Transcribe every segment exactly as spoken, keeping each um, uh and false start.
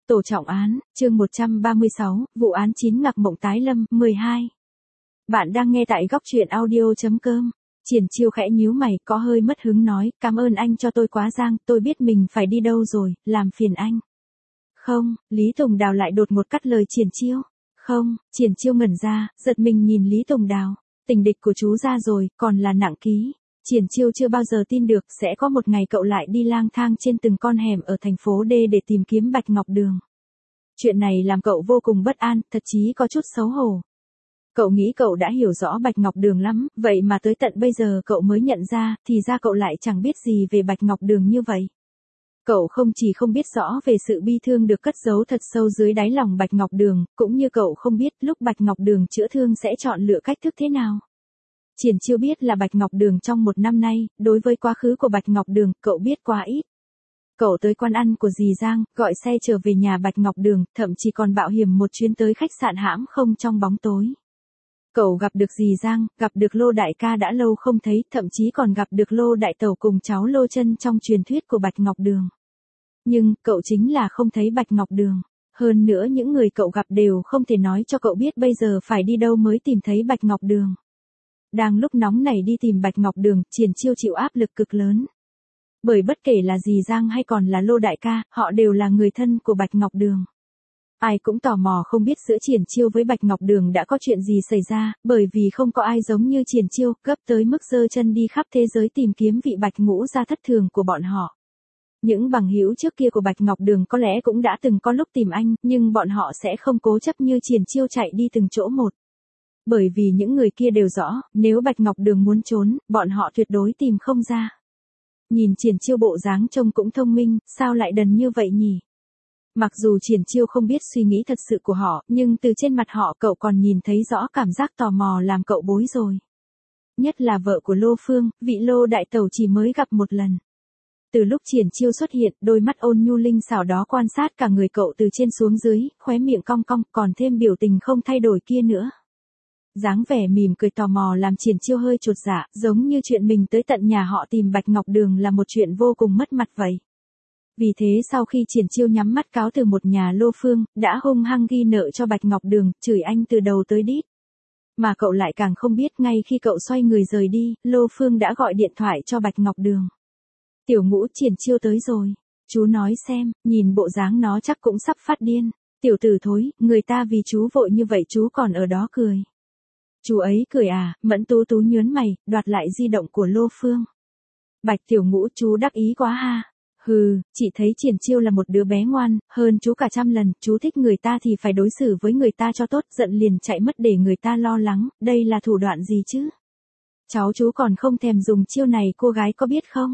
Tổ trọng án, chương một trăm ba mươi sáu, vụ án chín ngạc mộng tái lâm, mười hai. Bạn đang nghe tại góc truyện audio.com. Triển Chiêu khẽ nhíu mày, có hơi mất hứng nói, cảm ơn anh cho tôi quá giang, tôi biết mình phải đi đâu rồi, làm phiền anh. Không, Lý Tùng Đào lại đột ngột cắt lời Triển Chiêu. Không, Triển Chiêu ngẩn ra, giật mình nhìn Lý Tùng Đào. Tình địch của chú ra rồi, còn là nặng ký. Triển Chiêu chưa bao giờ tin được sẽ có một ngày cậu lại đi lang thang trên từng con hẻm ở thành phố D để tìm kiếm Bạch Ngọc Đường. Chuyện này làm cậu vô cùng bất an, thậm chí có chút xấu hổ. Cậu nghĩ cậu đã hiểu rõ Bạch Ngọc Đường lắm, vậy mà tới tận bây giờ cậu mới nhận ra, thì ra cậu lại chẳng biết gì về Bạch Ngọc Đường như vậy. Cậu không chỉ không biết rõ về sự bi thương được cất giấu thật sâu dưới đáy lòng Bạch Ngọc Đường, cũng như cậu không biết lúc Bạch Ngọc Đường chữa thương sẽ chọn lựa cách thức thế nào. Triển Chiêu biết là Bạch Ngọc Đường trong một năm nay, đối với quá khứ của Bạch Ngọc Đường, cậu biết quá ít. Cậu tới quán ăn của dì Giang, gọi xe trở về nhà Bạch Ngọc Đường, thậm chí còn mạo hiểm một chuyến tới khách sạn hãm không trong bóng tối. Cậu gặp được dì Giang, gặp được Lô Đại ca đã lâu không thấy, thậm chí còn gặp được Lô Đại Tẩu cùng cháu Lô Chân trong truyền thuyết của Bạch Ngọc Đường. Nhưng, cậu chính là không thấy Bạch Ngọc Đường. Hơn nữa những người cậu gặp đều không thể nói cho cậu biết bây giờ phải đi đâu mới tìm thấy Bạch Ngọc Đường. Đang lúc nóng này đi tìm Bạch Ngọc Đường, Triển Chiêu chịu áp lực cực lớn. Bởi bất kể là dì Giang hay còn là Lô Đại ca, họ đều là người thân của Bạch Ngọc Đường. Ai cũng tò mò không biết giữa Triển Chiêu với Bạch Ngọc Đường đã có chuyện gì xảy ra, bởi vì không có ai giống như Triển Chiêu, gấp tới mức giơ chân đi khắp thế giới tìm kiếm vị Bạch Ngũ gia thất thường của bọn họ. Những bằng hữu trước kia của Bạch Ngọc Đường có lẽ cũng đã từng có lúc tìm anh, nhưng bọn họ sẽ không cố chấp như Triển Chiêu chạy đi từng chỗ một. Bởi vì những người kia đều rõ, nếu Bạch Ngọc Đường muốn trốn, bọn họ tuyệt đối tìm không ra. Nhìn Triển Chiêu bộ dáng trông cũng thông minh, sao lại đần như vậy nhỉ? Mặc dù Triển Chiêu không biết suy nghĩ thật sự của họ, nhưng từ trên mặt họ cậu còn nhìn thấy rõ cảm giác tò mò làm cậu bối rồi. Nhất là vợ của Lô Phương, vị Lô Đại Tẩu chỉ mới gặp một lần. Từ lúc Triển Chiêu xuất hiện, đôi mắt ôn nhu linh xảo đó quan sát cả người cậu từ trên xuống dưới, khóe miệng cong cong, còn thêm biểu tình không thay đổi kia nữa. Dáng vẻ mỉm cười tò mò làm Triển Chiêu hơi chột dạ, giống như chuyện mình tới tận nhà họ tìm Bạch Ngọc Đường là một chuyện vô cùng mất mặt vậy. Vì thế sau khi Triển Chiêu nhắm mắt cáo từ một nhà Lô Phương, đã hung hăng ghi nợ cho Bạch Ngọc Đường, chửi anh từ đầu tới đít. Mà cậu lại càng không biết ngay khi cậu xoay người rời đi, Lô Phương đã gọi điện thoại cho Bạch Ngọc Đường. Tiểu Ngũ, Triển Chiêu tới rồi. Chú nói xem, nhìn bộ dáng nó chắc cũng sắp phát điên. Tiểu tử thối, người ta vì chú vội như vậy chú còn ở đó cười. Chú ấy cười à, Mẫn Tú Tú nhớn mày, đoạt lại di động của Lô Phương. Bạch Tiểu Ngũ, chú đắc ý quá ha. Hừ, chị thấy Triển Chiêu là một đứa bé ngoan, hơn chú cả trăm lần, chú thích người ta thì phải đối xử với người ta cho tốt, giận liền chạy mất để người ta lo lắng, đây là thủ đoạn gì chứ? Cháu chú còn không thèm dùng chiêu này, cô gái có biết không?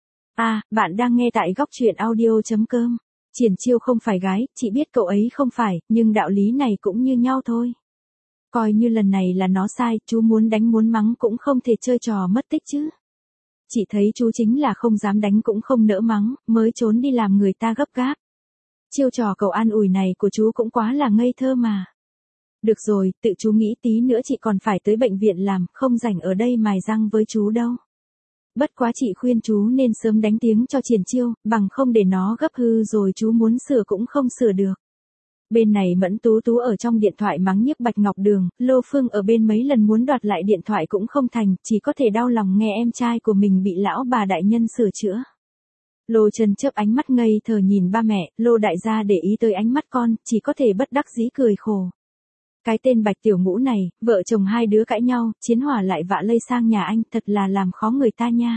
À, bạn đang nghe tại góc truyện audio.com. Triển Chiêu không phải gái, chị biết cậu ấy không phải, nhưng đạo lý này cũng như nhau thôi. Coi như lần này là nó sai, chú muốn đánh muốn mắng cũng không thể chơi trò mất tích chứ. Chị thấy chú chính là không dám đánh cũng không nỡ mắng, mới trốn đi làm người ta gấp gáp. Chiêu trò cậu an ủi này của chú cũng quá là ngây thơ mà. Được rồi, tự chú nghĩ tí nữa chị còn phải tới bệnh viện làm, không rảnh ở đây mài răng với chú đâu. Bất quá chị khuyên chú nên sớm đánh tiếng cho Triển Chiêu, bằng không để nó gấp hư rồi chú muốn sửa cũng không sửa được. Bên này Mẫn Tú Tú ở trong điện thoại mắng nhiếc Bạch Ngọc Đường, Lô Phương ở bên mấy lần muốn đoạt lại điện thoại cũng không thành, chỉ có thể đau lòng nghe em trai của mình bị lão bà đại nhân sửa chữa. Lô Chân chớp ánh mắt ngây thờ nhìn ba mẹ, Lô đại gia để ý tới ánh mắt con, chỉ có thể bất đắc dĩ cười khổ. Cái tên Bạch Tiểu Ngũ này, vợ chồng hai đứa cãi nhau, chiến hỏa lại vạ lây sang nhà anh, thật là làm khó người ta nha.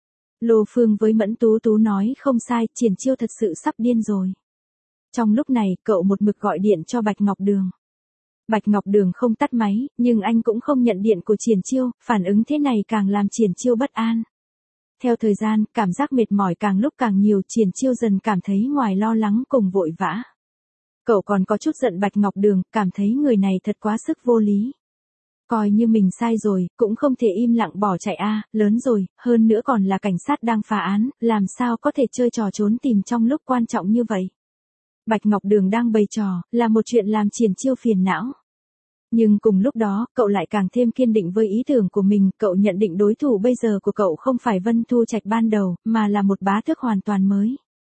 Lô Phương với Mẫn Tú Tú nói không sai, Triển Chiêu thật sự sắp điên rồi. Trong lúc này, cậu một mực gọi điện cho Bạch Ngọc Đường. Bạch Ngọc Đường không tắt máy, nhưng anh cũng không nhận điện của Triển Chiêu, phản ứng thế này càng làm Triển Chiêu bất an. Theo thời gian, cảm giác mệt mỏi càng lúc càng nhiều, Triển Chiêu dần cảm thấy ngoài lo lắng cùng vội vã. Cậu còn có chút giận Bạch Ngọc Đường, cảm thấy người này thật quá sức vô lý. Coi như mình sai rồi, cũng không thể im lặng bỏ chạy a, à, lớn rồi, hơn nữa còn là cảnh sát đang phá án, làm sao có thể chơi trò trốn tìm trong lúc quan trọng như vậy. Bạch Ngọc Đường đang bày trò, là một chuyện làm Triển Chiêu phiền não. Nhưng cùng lúc đó, cậu lại càng thêm kiên định với ý tưởng của mình, cậu nhận định đối thủ bây giờ của cậu không phải Vân Thu Trạch ban đầu, mà là một bá tước hoàn toàn mới.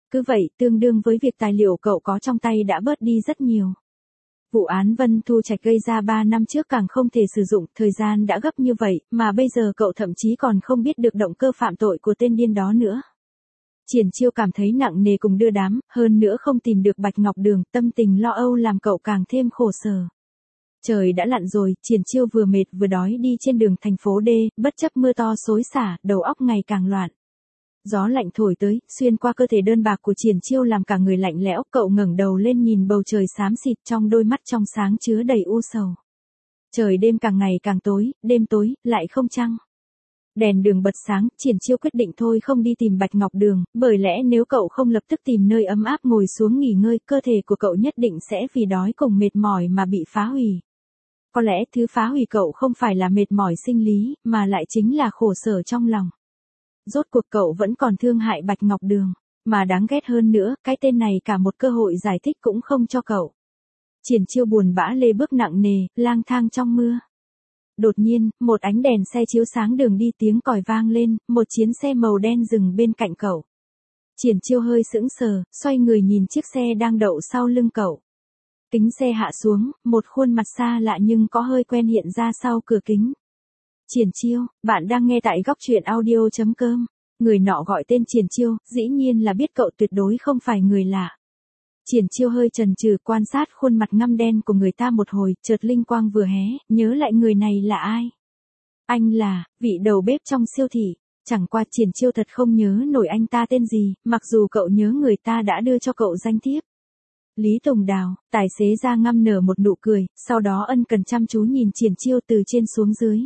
Cứ vậy, tương đương với việc tài liệu cậu có trong tay đã bớt đi rất nhiều. Vụ án Vân Thu Trạch gây ra ba năm trước càng không thể sử dụng, thời gian đã gấp như vậy, mà bây giờ cậu thậm chí còn không biết được động cơ phạm tội của tên điên đó nữa. Triển Chiêu cảm thấy nặng nề cùng đưa đám, hơn nữa không tìm được Bạch Ngọc Đường, tâm tình lo âu làm cậu càng thêm khổ sở. Trời đã lặn rồi, Triển Chiêu vừa mệt vừa đói đi trên đường thành phố D, bất chấp mưa to xối xả, đầu óc ngày càng loạn. Gió lạnh thổi tới, xuyên qua cơ thể đơn bạc của Triển Chiêu làm cả người lạnh lẽo, cậu ngẩng đầu lên nhìn bầu trời xám xịt, trong đôi mắt trong sáng chứa đầy u sầu. Trời đêm càng ngày càng tối, đêm tối, lại không trăng. Đèn đường bật sáng, Triển Chiêu quyết định thôi không đi tìm Bạch Ngọc Đường, bởi lẽ nếu cậu không lập tức tìm nơi ấm áp ngồi xuống nghỉ ngơi, cơ thể của cậu nhất định sẽ vì đói cùng mệt mỏi mà bị phá hủy. Có lẽ thứ phá hủy cậu không phải là mệt mỏi sinh lý, mà lại chính là khổ sở trong lòng. Rốt cuộc cậu vẫn còn thương hại Bạch Ngọc Đường, mà đáng ghét hơn nữa, cái tên này cả một cơ hội giải thích cũng không cho cậu. Triển Chiêu buồn bã lê bước nặng nề, lang thang trong mưa. Đột nhiên, một ánh đèn xe chiếu sáng đường đi, tiếng còi vang lên, một chiến xe màu đen dừng bên cạnh cậu. Triển Chiêu hơi sững sờ, xoay người nhìn chiếc xe đang đậu sau lưng cậu. Kính xe hạ xuống, một khuôn mặt xa lạ nhưng có hơi quen hiện ra sau cửa kính. Triển Chiêu, bạn đang nghe tại góc truyện audio chấm com. Người nọ gọi tên Triển Chiêu, dĩ nhiên là biết cậu tuyệt đối không phải người lạ. Triển Chiêu hơi chần chừ quan sát khuôn mặt ngăm đen của người ta một hồi, chợt linh quang vừa hé, nhớ lại người này là ai. Anh là, vị đầu bếp trong siêu thị. Chẳng qua Triển Chiêu thật không nhớ nổi anh ta tên gì, mặc dù cậu nhớ người ta đã đưa cho cậu danh thiếp. Lý Tùng Đào, tài xế ra ngăm nở một nụ cười, sau đó ân cần chăm chú nhìn Triển Chiêu từ trên xuống dưới.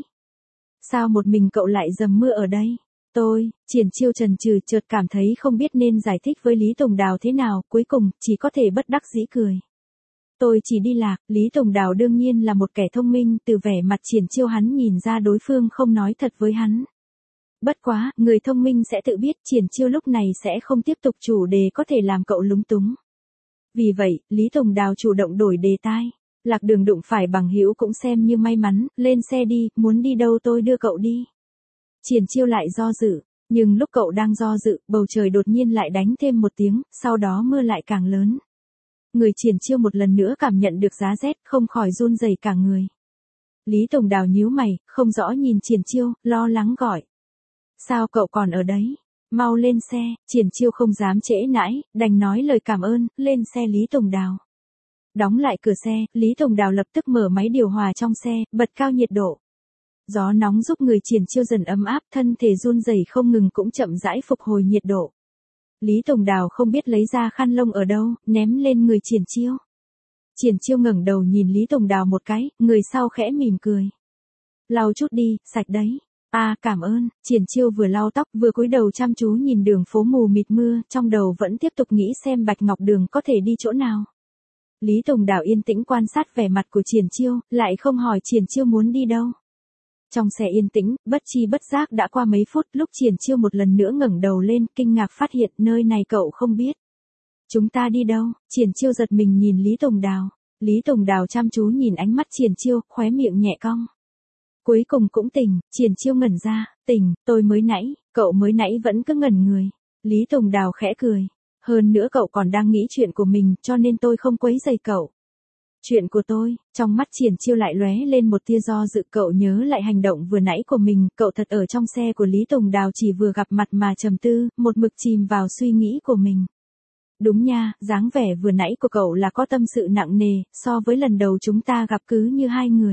Sao một mình cậu lại dầm mưa ở đây? Tôi, Triển Chiêu chần chừ chợt cảm thấy không biết nên giải thích với Lý Tùng Đào thế nào, cuối cùng, chỉ có thể bất đắc dĩ cười. Tôi chỉ đi lạc, Lý Tùng Đào đương nhiên là một kẻ thông minh, từ vẻ mặt Triển Chiêu hắn nhìn ra đối phương không nói thật với hắn. Bất quá, người thông minh sẽ tự biết Triển Chiêu lúc này sẽ không tiếp tục chủ đề có thể làm cậu lúng túng. Vì vậy, Lý Tùng Đào chủ động đổi đề tai. Lạc Đường đụng phải bằng hữu cũng xem như may mắn, lên xe đi, muốn đi đâu tôi đưa cậu đi. Triển Chiêu lại do dự, nhưng lúc cậu đang do dự, bầu trời đột nhiên lại đánh thêm một tiếng, sau đó mưa lại càng lớn. Người Triển Chiêu một lần nữa cảm nhận được giá rét, không khỏi run rẩy cả người. Lý Tùng Đào nhíu mày, không rõ nhìn Triển Chiêu, lo lắng gọi. Sao cậu còn ở đấy? Mau lên xe, Triển Chiêu không dám trễ nãi, đành nói lời cảm ơn, lên xe Lý Tùng Đào. Đóng lại cửa xe, Lý Tùng Đào lập tức mở máy điều hòa trong xe, bật cao nhiệt độ. Gió nóng giúp người Triển Chiêu dần ấm áp, thân thể run rẩy không ngừng cũng chậm rãi phục hồi nhiệt độ. Lý Tùng Đào không biết lấy ra khăn lông ở đâu, ném lên người Triển Chiêu. Triển Chiêu ngẩng đầu nhìn Lý Tùng Đào một cái, người sau khẽ mỉm cười. Lau chút đi, sạch đấy. À, cảm ơn. Triển Chiêu vừa lau tóc vừa cúi đầu chăm chú nhìn đường phố mù mịt mưa, trong đầu vẫn tiếp tục nghĩ xem Bạch Ngọc Đường có thể đi chỗ nào. Lý Tùng Đào yên tĩnh quan sát vẻ mặt của Triển Chiêu, lại không hỏi Triển Chiêu muốn đi đâu. Trong xe yên tĩnh, bất chi bất giác đã qua mấy phút, lúc Triển Chiêu một lần nữa ngẩng đầu lên, kinh ngạc phát hiện nơi này cậu không biết. Chúng ta đi đâu? Triển Chiêu giật mình nhìn Lý Tùng Đào. Lý Tùng Đào chăm chú nhìn ánh mắt Triển Chiêu, khóe miệng nhẹ cong. Cuối cùng cũng tỉnh, Triển Chiêu ngẩn ra, tỉnh, tôi mới nãy, cậu mới nãy vẫn cứ ngẩn người. Lý Tùng Đào khẽ cười. Hơn nữa cậu còn đang nghĩ chuyện của mình, cho nên tôi không quấy rầy cậu. Chuyện của tôi, trong mắt Triển Chiêu lại lóe lên một tia do dự, cậu nhớ lại hành động vừa nãy của mình, cậu thật ở trong xe của Lý Tùng Đào chỉ vừa gặp mặt mà trầm tư, một mực chìm vào suy nghĩ của mình. Đúng nha, dáng vẻ vừa nãy của cậu là có tâm sự nặng nề, so với lần đầu chúng ta gặp cứ như hai người.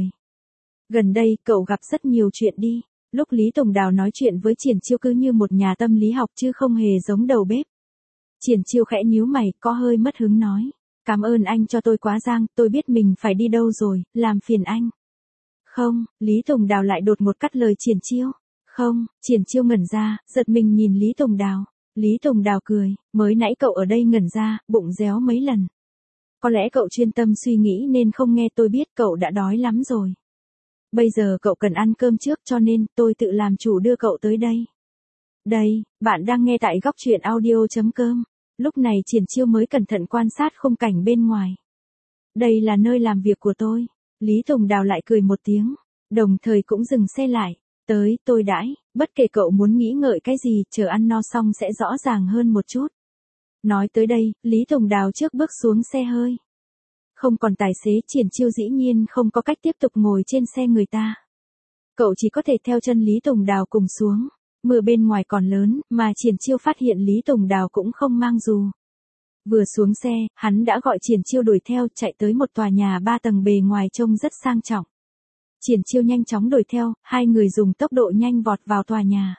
Gần đây, cậu gặp rất nhiều chuyện đi. Lúc Lý Tùng Đào nói chuyện với Triển Chiêu cứ như một nhà tâm lý học chứ không hề giống đầu bếp. Triển Chiêu khẽ nhíu mày, có hơi mất hứng nói. Cảm ơn anh cho tôi quá giang, tôi biết mình phải đi đâu rồi, làm phiền anh. Không, Lý Tùng Đào lại đột ngột cắt lời Triển Chiêu. Không, Triển Chiêu ngẩn ra, giật mình nhìn Lý Tùng Đào. Lý Tùng Đào cười, mới nãy cậu ở đây ngẩn ra, bụng réo mấy lần. Có lẽ cậu chuyên tâm suy nghĩ nên không nghe, tôi biết cậu đã đói lắm rồi. Bây giờ cậu cần ăn cơm trước cho nên tôi tự làm chủ đưa cậu tới đây. Đây, bạn đang nghe tại góc truyện audio chấm com. Lúc này Triển Chiêu mới cẩn thận quan sát khung cảnh bên ngoài. Đây là nơi làm việc của tôi. Lý Tùng Đào lại cười một tiếng, đồng thời cũng dừng xe lại. Tới, tôi đãi, bất kể cậu muốn nghĩ ngợi cái gì, chờ ăn no xong sẽ rõ ràng hơn một chút. Nói tới đây, Lý Tùng Đào trước bước xuống xe hơi. Không còn tài xế, Triển Chiêu dĩ nhiên không có cách tiếp tục ngồi trên xe người ta. Cậu chỉ có thể theo chân Lý Tùng Đào cùng xuống. Mưa bên ngoài còn lớn, mà Triển Chiêu phát hiện Lý Tùng Đào cũng không mang dù. Vừa xuống xe, hắn đã gọi Triển Chiêu đuổi theo, chạy tới một tòa nhà ba tầng bề ngoài trông rất sang trọng. Triển Chiêu nhanh chóng đuổi theo, hai người dùng tốc độ nhanh vọt vào tòa nhà.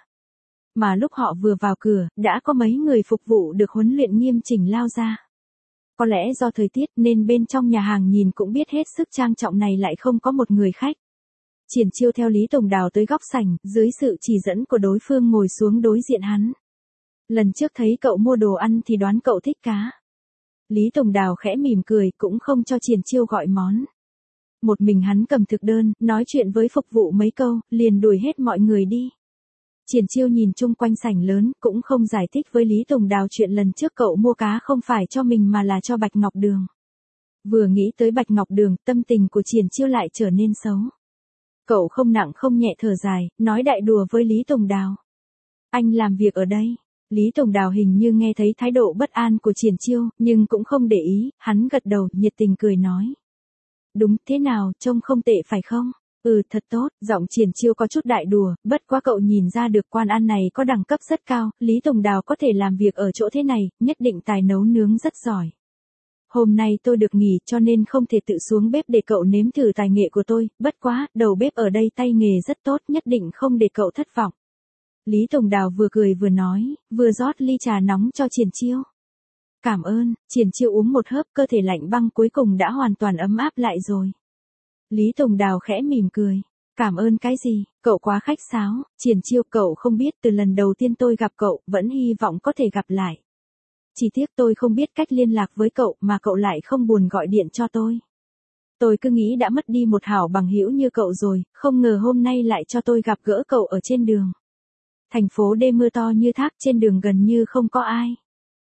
Mà lúc họ vừa vào cửa, đã có mấy người phục vụ được huấn luyện nghiêm chỉnh lao ra. Có lẽ do thời tiết nên bên trong nhà hàng nhìn cũng biết hết sức trang trọng này lại không có một người khách. Triển Chiêu theo Lý Tùng Đào tới góc sảnh, dưới sự chỉ dẫn của đối phương ngồi xuống đối diện hắn. Lần trước thấy cậu mua đồ ăn thì đoán cậu thích cá. Lý Tùng Đào khẽ mỉm cười cũng không cho Triển Chiêu gọi món. Một mình hắn cầm thực đơn, nói chuyện với phục vụ mấy câu, liền đuổi hết mọi người đi. Triển Chiêu nhìn chung quanh sảnh lớn, cũng không giải thích với Lý Tùng Đào chuyện lần trước cậu mua cá không phải cho mình mà là cho Bạch Ngọc Đường. Vừa nghĩ tới Bạch Ngọc Đường, tâm tình của Triển Chiêu lại trở nên xấu. Cậu không nặng không nhẹ thở dài, nói đại đùa với Lý Tùng Đào. Anh làm việc ở đây. Lý Tùng Đào hình như nghe thấy thái độ bất an của Triển Chiêu, nhưng cũng không để ý, hắn gật đầu, nhiệt tình cười nói. Đúng, thế nào, trông không tệ phải không? Ừ, thật tốt, giọng Triển Chiêu có chút đại đùa, bất quá cậu nhìn ra được quan ăn này có đẳng cấp rất cao, Lý Tùng Đào có thể làm việc ở chỗ thế này, nhất định tài nấu nướng rất giỏi. Hôm nay tôi được nghỉ cho nên không thể tự xuống bếp để cậu nếm thử tài nghệ của tôi, bất quá, đầu bếp ở đây tay nghề rất tốt, nhất định không để cậu thất vọng. Lý Tùng Đào vừa cười vừa nói, vừa rót ly trà nóng cho Triển Chiêu. Cảm ơn, Triển Chiêu uống một hớp, cơ thể lạnh băng cuối cùng đã hoàn toàn ấm áp lại rồi. Lý Tùng Đào khẽ mỉm cười. Cảm ơn cái gì, cậu quá khách sáo, Triển Chiêu, cậu không biết từ lần đầu tiên tôi gặp cậu, vẫn hy vọng có thể gặp lại. Chỉ tiếc tôi không biết cách liên lạc với cậu mà cậu lại không buồn gọi điện cho tôi. Tôi cứ nghĩ đã mất đi một hảo bằng hữu như cậu rồi, không ngờ hôm nay lại cho tôi gặp gỡ cậu ở trên đường. Thành phố D mưa to như thác, trên đường gần như không có ai.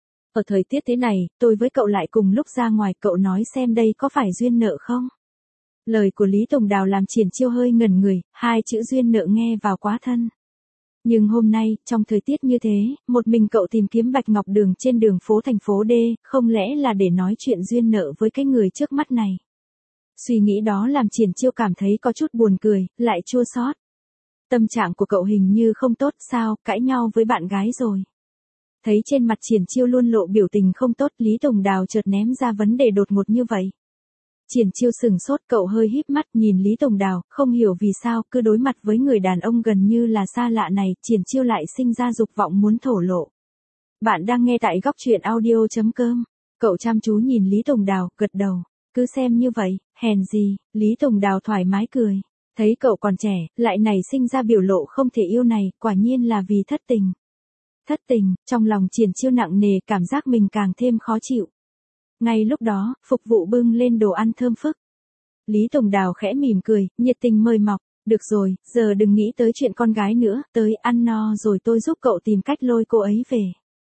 Ở thời tiết thế này, tôi với cậu lại cùng lúc ra ngoài, cậu nói xem đây có phải duyên nợ không? Lời của Lý Tùng Đào làm Triển Chiêu hơi ngẩn người, hai chữ duyên nợ nghe vào quá thân. Nhưng hôm nay, trong thời tiết như thế, một mình cậu tìm kiếm Bạch Ngọc Đường trên đường phố thành phố D, không lẽ là để nói chuyện duyên nợ với cái người trước mắt này? Suy nghĩ đó làm Triển Chiêu cảm thấy có chút buồn cười, lại chua xót. Tâm trạng của cậu hình như không tốt, sao, cãi nhau với bạn gái rồi? Thấy trên mặt Triển Chiêu luôn lộ biểu tình không tốt, Lý Tùng Đào chợt ném ra vấn đề đột ngột như vậy. Triển Chiêu sừng sốt, cậu hơi híp mắt nhìn Lý Tùng Đào, không hiểu vì sao, cứ đối mặt với người đàn ông gần như là xa lạ này, Triển Chiêu lại sinh ra dục vọng muốn thổ lộ. Bạn đang nghe tại góc truyện audio chấm com. Cậu chăm chú nhìn Lý Tùng Đào, gật đầu. Cứ xem như vậy, hèn gì, Lý Tùng Đào thoải mái cười. Thấy cậu còn trẻ, lại nảy sinh ra biểu lộ không thể yêu này, quả nhiên là vì thất tình. Thất tình, trong lòng Triển Chiêu nặng nề, cảm giác mình càng thêm khó chịu. Ngay lúc đó, phục vụ bưng lên đồ ăn thơm phức. Lý Tùng Đào khẽ mỉm cười, nhiệt tình mời mọc. Được rồi, giờ đừng nghĩ tới chuyện con gái nữa, tới ăn no rồi tôi giúp cậu tìm cách lôi cô ấy về.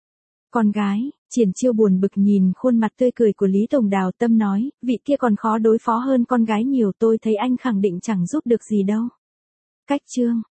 Con gái, Triển Chiêu buồn bực nhìn khuôn mặt tươi cười của Lý Tùng Đào, tâm nói, vị kia còn khó đối phó hơn con gái nhiều, tôi thấy anh khẳng định chẳng giúp được gì đâu. Cách chương.